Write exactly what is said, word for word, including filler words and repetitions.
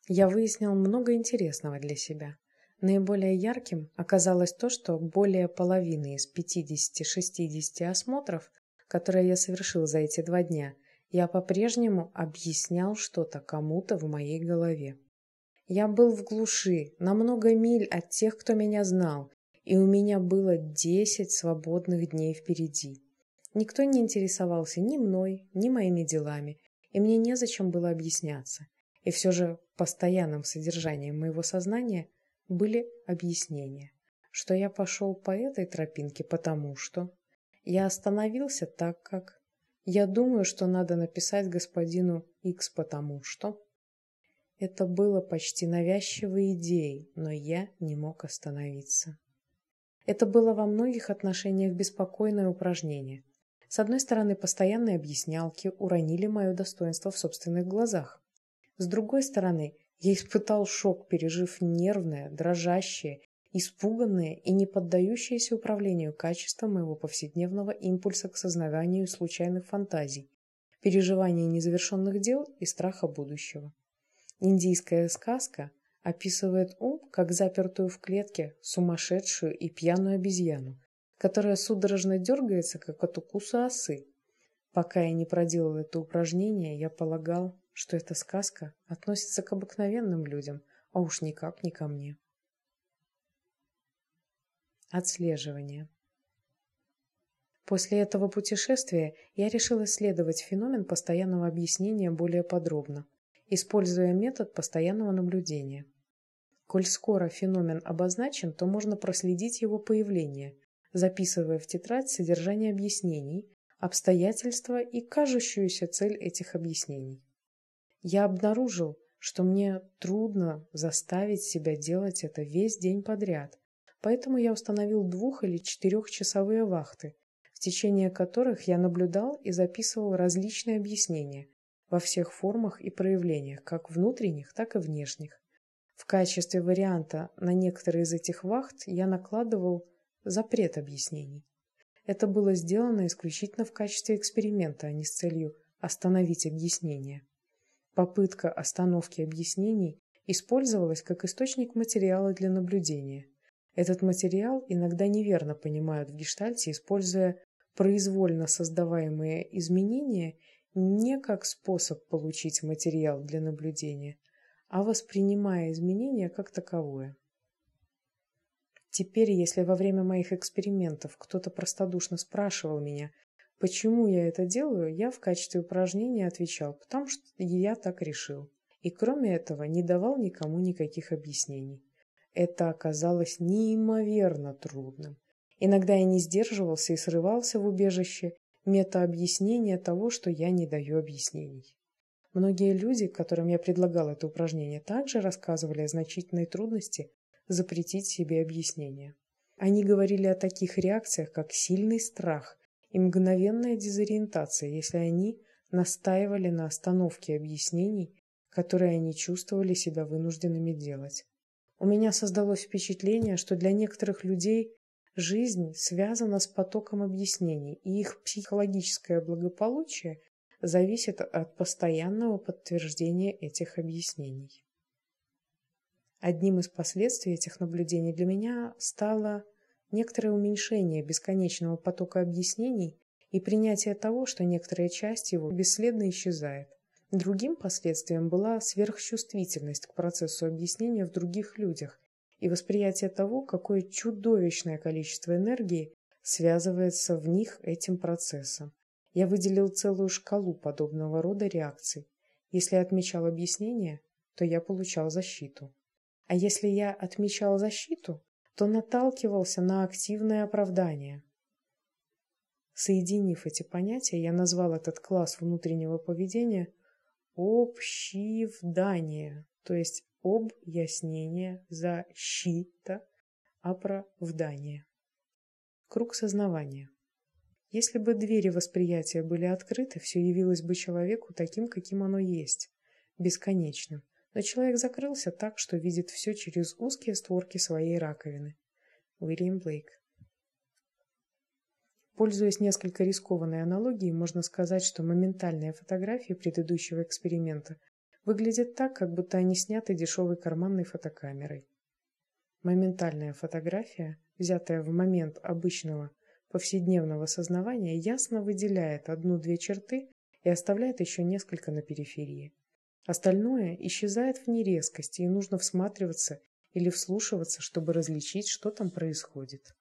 Я выяснил много интересного для себя. Наиболее ярким оказалось то, что более половины из пятидесяти-шестидесяти осмотров, которые я совершил за эти два дня, я по-прежнему объяснял что-то кому-то в моей голове. Я был в глуши, на много миль от тех, кто меня знал, и у меня было десять свободных дней впереди. Никто не интересовался ни мной, ни моими делами, и мне незачем было объясняться. И все же постоянным содержанием моего сознания были объяснения, что я пошел по этой тропинке потому что, я остановился так как, я думаю, что надо написать господину Икс потому что. Это было почти навязчивой идеей, но я не мог остановиться. Это было во многих отношениях беспокойное упражнение. С одной стороны, постоянные объяснялки уронили мое достоинство в собственных глазах. С другой стороны, я испытал шок, пережив нервное, дрожащее, испуганное и не поддающееся управлению качество моего повседневного импульса к сознаванию случайных фантазий, переживания незавершенных дел и страха будущего. Индийская сказка описывает ум как запертую в клетке сумасшедшую и пьяную обезьяну, которая судорожно дергается, как от укуса осы. Пока я не проделал это упражнение, я полагал, что эта сказка относится к обыкновенным людям, а уж никак не ко мне. Отслеживание. После этого путешествия я решил исследовать феномен постоянного объяснения более подробно, используя метод постоянного наблюдения. Коль скоро феномен обозначен, то можно проследить его появление, записывая в тетрадь содержание объяснений, обстоятельства и кажущуюся цель этих объяснений. Я обнаружил, что мне трудно заставить себя делать это весь день подряд, поэтому я установил двух- или четырехчасовые вахты, в течение которых я наблюдал и записывал различные объяснения во всех формах и проявлениях, как внутренних, так и внешних. В качестве варианта на некоторые из этих вахт я накладывал запрет объяснений. Это было сделано исключительно в качестве эксперимента, а не с целью остановить объяснения. Попытка остановки объяснений использовалась как источник материала для наблюдения. Этот материал иногда неверно понимают в гештальте, используя произвольно создаваемые изменения не как способ получить материал для наблюдения, а воспринимая изменения как таковое. Теперь, если во время моих экспериментов кто-то простодушно спрашивал меня, почему я это делаю, я в качестве упражнения отвечал, потому что я так решил. И кроме этого не давал никому никаких объяснений. Это оказалось неимоверно трудным. Иногда я не сдерживался и срывался в убежище метаобъяснения того, что я не даю объяснений. Многие люди, которым я предлагал это упражнение, также рассказывали о значительной трудности запретить себе объяснения. Они говорили о таких реакциях, как сильный страх и мгновенная дезориентация, если они настаивали на остановке объяснений, которые они чувствовали себя вынужденными делать. У меня создалось впечатление, что для некоторых людей жизнь связана с потоком объяснений, и их психологическое благополучие зависит от постоянного подтверждения этих объяснений. Одним из последствий этих наблюдений для меня стало некоторое уменьшение бесконечного потока объяснений и принятие того, что некоторая часть его бесследно исчезает. Другим последствием была сверхчувствительность к процессу объяснения в других людях и восприятие того, какое чудовищное количество энергии связывается в них этим процессом. Я выделил целую шкалу подобного рода реакций. Если я отмечал объяснение, то я получал защиту. А если я отмечал защиту, то наталкивался на активное оправдание. Соединив эти понятия, я назвал этот класс внутреннего поведения общивдание, то есть объяснение, защита, оправдание. Круг сознавания. Если бы двери восприятия были открыты, все явилось бы человеку таким, каким оно есть, бесконечным. Но человек закрылся так, что видит все через узкие створки своей раковины. Уильям Блейк. Пользуясь несколько рискованной аналогией, можно сказать, что моментальные фотографии предыдущего эксперимента выглядят так, как будто они сняты дешевой карманной фотокамерой. Моментальная фотография, взятая в момент обычного повседневного сознавания, ясно выделяет одну-две черты и оставляет еще несколько на периферии. Остальное исчезает в нерезкости, и нужно всматриваться или вслушиваться, чтобы различить, что там происходит.